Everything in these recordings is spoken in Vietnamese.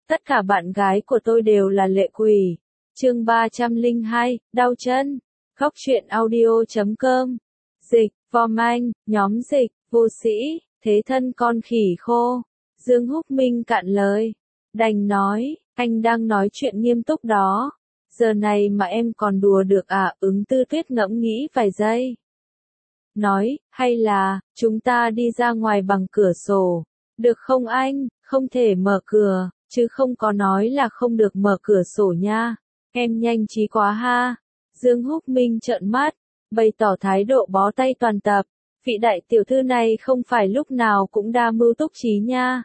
Tất cả bạn gái của tôi đều là lệ quỷ. Chương 302, đau chân. Góc truyện audio.com. Dịch, Vom Anh, nhóm dịch, vô sĩ, thế thân con khỉ khô. Dương Húc Minh cạn lời. Đành nói, anh đang nói chuyện nghiêm túc đó. Giờ này mà em còn đùa được à? Ứng Tư Tuyết ngẫm nghĩ vài giây. Nói, hay là, chúng ta đi ra ngoài bằng cửa sổ. Được không anh? Không thể mở cửa, chứ không có nói là không được mở cửa sổ nha. Em nhanh trí quá ha. Dương Húc Minh trợn mắt, bày tỏ thái độ bó tay toàn tập. Vị đại tiểu thư này không phải lúc nào cũng đa mưu túc trí nha.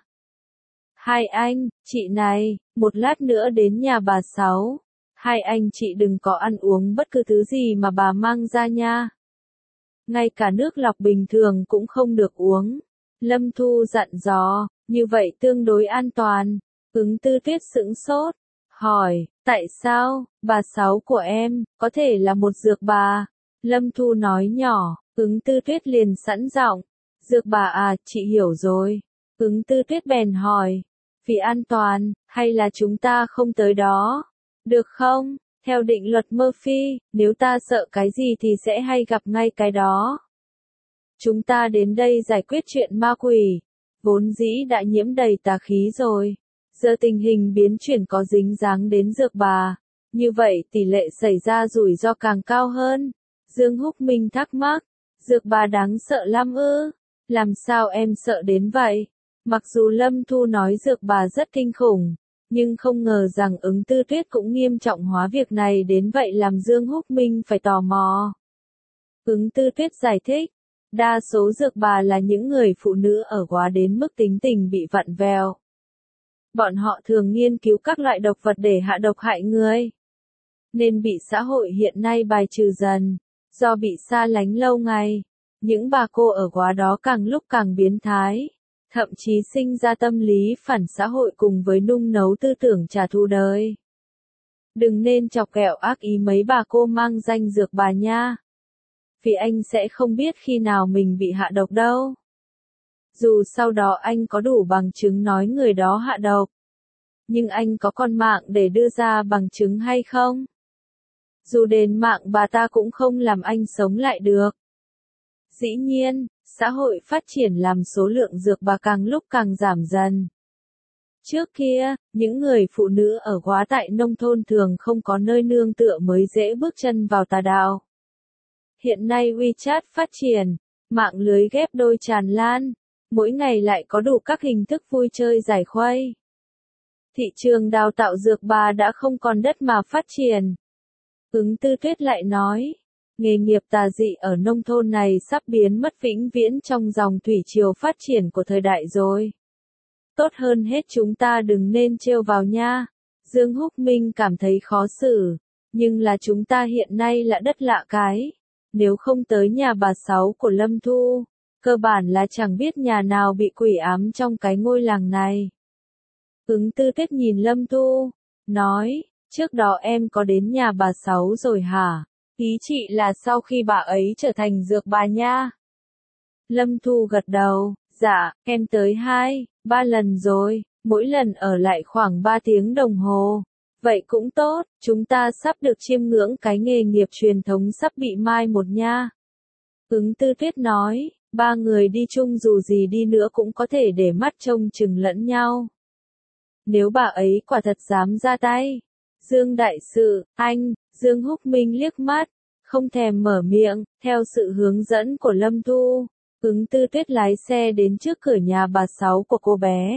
Hai anh, chị này, một lát nữa đến nhà bà Sáu. Hai anh chị đừng có ăn uống bất cứ thứ gì mà bà mang ra nha. Ngay cả nước lọc bình thường cũng không được uống. Lâm Thu dặn dò, như vậy tương đối an toàn. Ứng Tư Tuyết sững sốt, hỏi, tại sao, bà Sáu của em, có thể là một dược bà? Lâm Thu nói nhỏ, Ứng Tư Tuyết liền sẵn giọng, dược bà à, chị hiểu rồi. Ứng Tư Tuyết bèn hỏi, vì an toàn, hay là chúng ta không tới đó? Được không? Theo định luật Murphy, nếu ta sợ cái gì thì sẽ hay gặp ngay cái đó. Chúng ta đến đây giải quyết chuyện ma quỷ, vốn dĩ đã nhiễm đầy tà khí rồi. Giờ tình hình biến chuyển có dính dáng đến dược bà, như vậy tỷ lệ xảy ra rủi ro càng cao hơn. Dương Húc Minh thắc mắc, dược bà đáng sợ lắm ư? Làm sao em sợ đến vậy? Mặc dù Lâm Thu nói dược bà rất kinh khủng, nhưng không ngờ rằng Ứng Tư Tuyết cũng nghiêm trọng hóa việc này đến vậy làm Dương Húc Minh phải tò mò. Ứng Tư Tuyết giải thích, đa số dược bà là những người phụ nữ ở quá đến mức tính tình bị vặn vẹo. Bọn họ thường nghiên cứu các loại độc vật để hạ độc hại người, nên bị xã hội hiện nay bài trừ dần. Do bị xa lánh lâu ngày, những bà cô ở quá đó càng lúc càng biến thái, thậm chí sinh ra tâm lý phản xã hội cùng với nung nấu tư tưởng trả thù đời. Đừng nên chọc ghẹo ác ý mấy bà cô mang danh dược bà nha. Vì anh sẽ không biết khi nào mình bị hạ độc đâu. Dù sau đó anh có đủ bằng chứng nói người đó hạ độc, nhưng anh có con mạng để đưa ra bằng chứng hay không? Dù đền mạng bà ta cũng không làm anh sống lại được. Dĩ nhiên, xã hội phát triển làm số lượng dược bà càng lúc càng giảm dần. Trước kia, những người phụ nữ ở quá tại nông thôn thường không có nơi nương tựa mới dễ bước chân vào tà đạo. Hiện nay WeChat phát triển, mạng lưới ghép đôi tràn lan, mỗi ngày lại có đủ các hình thức vui chơi giải khuây. Thị trường đào tạo dược bà đã không còn đất mà phát triển. Ứng Tư Tuyết lại nói, nghề nghiệp tà dị ở nông thôn này sắp biến mất vĩnh viễn trong dòng thủy triều phát triển của thời đại rồi. Tốt hơn hết chúng ta đừng nên trêu vào nha. Dương Húc Minh cảm thấy khó xử, nhưng là chúng ta hiện nay là đất lạ cái. Nếu không tới nhà bà Sáu của Lâm Thu, cơ bản là chẳng biết nhà nào bị quỷ ám trong cái ngôi làng này. Ứng Tư Tuyết nhìn Lâm Thu, nói, trước đó em có đến nhà bà Sáu rồi hả? Ý chị là sau khi bà ấy trở thành dược bà nha. Lâm Thu gật đầu, dạ, em tới 2-3 lần rồi, mỗi lần ở lại khoảng 3 tiếng đồng hồ. Vậy cũng tốt, chúng ta sắp được chiêm ngưỡng cái nghề nghiệp truyền thống sắp bị mai một nha. Ứng Tư Tuyết nói, ba người đi chung dù gì đi nữa cũng có thể để mắt trông chừng lẫn nhau. Nếu bà ấy quả thật dám ra tay. Dương đại sự, anh, Dương Húc Minh liếc mắt, không thèm mở miệng, theo sự hướng dẫn của Lâm Thu, Ứng Tư Tuyết lái xe đến trước cửa nhà bà Sáu của cô bé.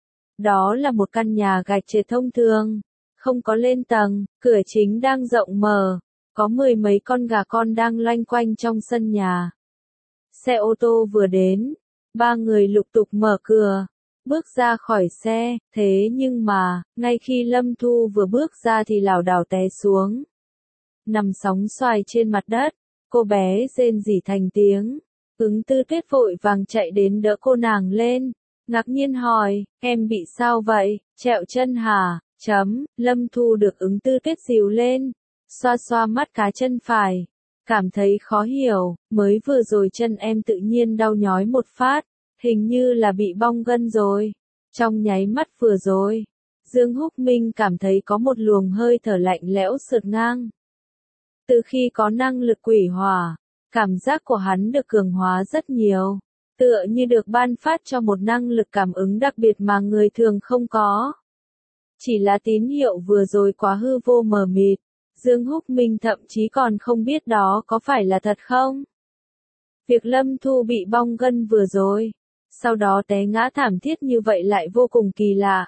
Đó là một căn nhà gạch trệt thông thường, không có lên tầng, cửa chính đang rộng mở, có 10 mấy con gà con đang loanh quanh trong sân nhà. Xe ô tô vừa đến, ba người lục tục mở cửa, bước ra khỏi xe, thế nhưng mà, ngay khi Lâm Thu vừa bước ra thì lảo đảo té xuống. Nằm sóng xoài trên mặt đất, cô bé rên rỉ thành tiếng. Ứng Tư Tuyết vội vàng chạy đến đỡ cô nàng lên, ngạc nhiên hỏi, em bị sao vậy, trẹo chân hả? Lâm Thu được Ứng Tư Tuyết dìu lên, xoa xoa mắt cá chân phải, cảm thấy khó hiểu, mới vừa rồi chân em tự nhiên đau nhói một phát, hình như là bị bong gân rồi. Trong nháy mắt vừa rồi, Dương Húc Minh cảm thấy có một luồng hơi thở lạnh lẽo sượt ngang. Từ khi có năng lực quỷ hỏa, cảm giác của hắn được cường hóa rất nhiều, tựa như được ban phát cho một năng lực cảm ứng đặc biệt mà người thường không có. Chỉ là tín hiệu vừa rồi quá hư vô mờ mịt, Dương Húc Minh thậm chí còn không biết đó có phải là thật không. Việc Lâm Thu bị bong gân vừa rồi, sau đó té ngã thảm thiết như vậy lại vô cùng kỳ lạ.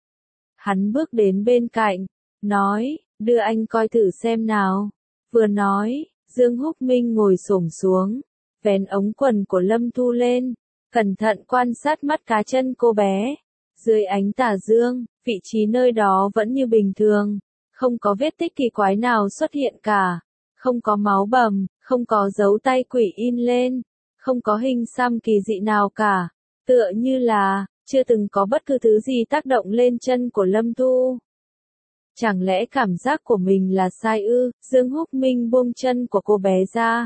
Hắn bước đến bên cạnh, nói, đưa anh coi thử xem nào. Vừa nói, Dương Húc Minh ngồi xổm xuống, vén ống quần của Lâm Thu lên, cẩn thận quan sát mắt cá chân cô bé. Dưới ánh tà dương, vị trí nơi đó vẫn như bình thường, không có vết tích kỳ quái nào xuất hiện cả, không có máu bầm, không có dấu tay quỷ in lên, không có hình xăm kỳ dị nào cả, tựa như là chưa từng có bất cứ thứ gì tác động lên chân của Lâm Thu. Chẳng lẽ cảm giác của mình là sai ư? Dương Húc Minh buông chân của cô bé ra.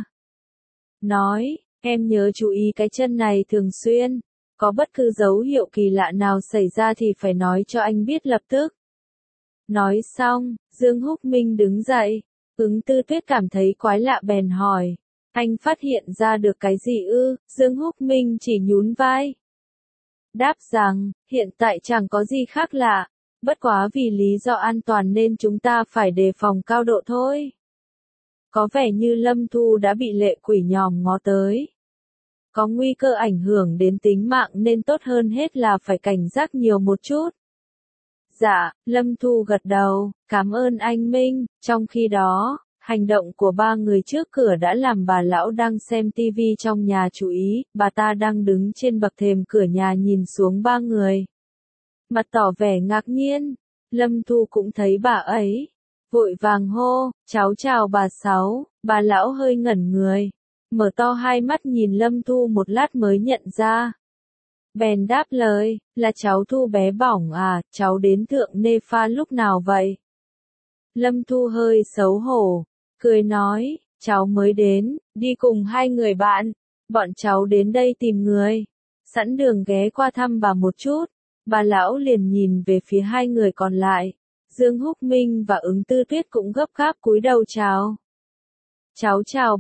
Nói, em nhớ chú ý cái chân này thường xuyên. Có bất cứ dấu hiệu kỳ lạ nào xảy ra thì phải nói cho anh biết lập tức. Nói xong, Dương Húc Minh đứng dậy. Ứng Tư Tuyết cảm thấy quái lạ bèn hỏi. Anh phát hiện ra được cái gì ư? Dương Húc Minh chỉ nhún vai. Đáp rằng, hiện tại chẳng có gì khác lạ. Bất quá vì lý do an toàn nên chúng ta phải đề phòng cao độ thôi. Có vẻ như Lâm Thu đã bị lệ quỷ nhòm ngó tới. Có nguy cơ ảnh hưởng đến tính mạng nên tốt hơn hết là phải cảnh giác nhiều một chút. Dạ, Lâm Thu gật đầu, cảm ơn anh Minh. Trong khi đó, hành động của ba người trước cửa đã làm bà lão đang xem tivi trong nhà chú ý, bà ta đang đứng trên bậc thềm cửa nhà nhìn xuống ba người. Mặt tỏ vẻ ngạc nhiên, Lâm Thu cũng thấy bà ấy. Vội vàng hô, cháu chào bà Sáu, bà lão hơi ngẩn người. Mở to hai mắt nhìn Lâm Thu một lát mới nhận ra. Bèn đáp lời, là cháu Thu bé bỏng à, cháu đến Thượng Nepha lúc nào vậy? Lâm Thu hơi xấu hổ, cười nói, cháu mới đến, đi cùng hai người bạn, bọn cháu đến đây tìm người, sẵn đường ghé qua thăm bà một chút. Bà lão liền nhìn về phía hai người còn lại, Dương Húc Minh và Ứng Tư Tuyết cũng gấp gáp cúi đầu chào. Cháu chào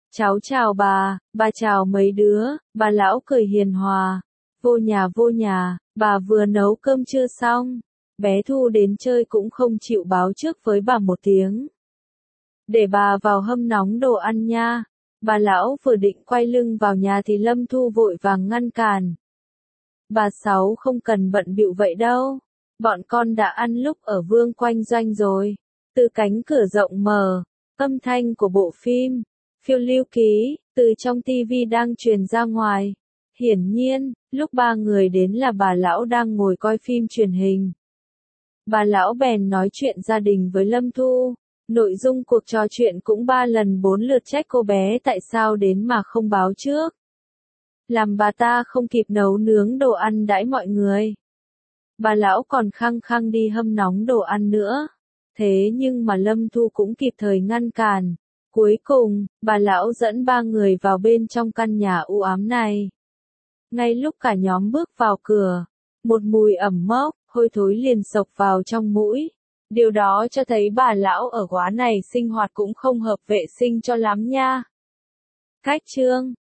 bà chào mấy đứa, bà lão cười hiền hòa. Vô nhà, bà vừa nấu cơm chưa xong. Bé Thu đến chơi cũng không chịu báo trước với bà một tiếng. Để bà vào hâm nóng đồ ăn nha. Bà lão vừa định quay lưng vào nhà thì Lâm Thu vội vàng ngăn cản. Bà Sáu không cần bận bịu vậy đâu. Bọn con đã ăn lúc ở Vương Quanh Doanh rồi. Từ cánh cửa rộng mở, âm thanh của bộ phim Phiêu Lưu Ký từ trong tivi đang truyền ra ngoài. Hiển nhiên, lúc ba người đến là bà lão đang ngồi coi phim truyền hình. Bà lão bèn nói chuyện gia đình với Lâm Thu. Nội dung cuộc trò chuyện cũng 3 lần 4 lượt trách cô bé tại sao đến mà không báo trước. Làm bà ta không kịp nấu nướng đồ ăn đãi mọi người. Bà lão còn khăng khăng đi hâm nóng đồ ăn nữa. Thế nhưng mà Lâm Thu cũng kịp thời ngăn cản. Cuối cùng, bà lão dẫn ba người vào bên trong căn nhà u ám này. Ngay lúc cả nhóm bước vào cửa, một mùi ẩm mốc, hôi thối liền xộc vào trong mũi. Điều đó cho thấy bà lão ở góa này sinh hoạt cũng không hợp vệ sinh cho lắm nha. Cách chương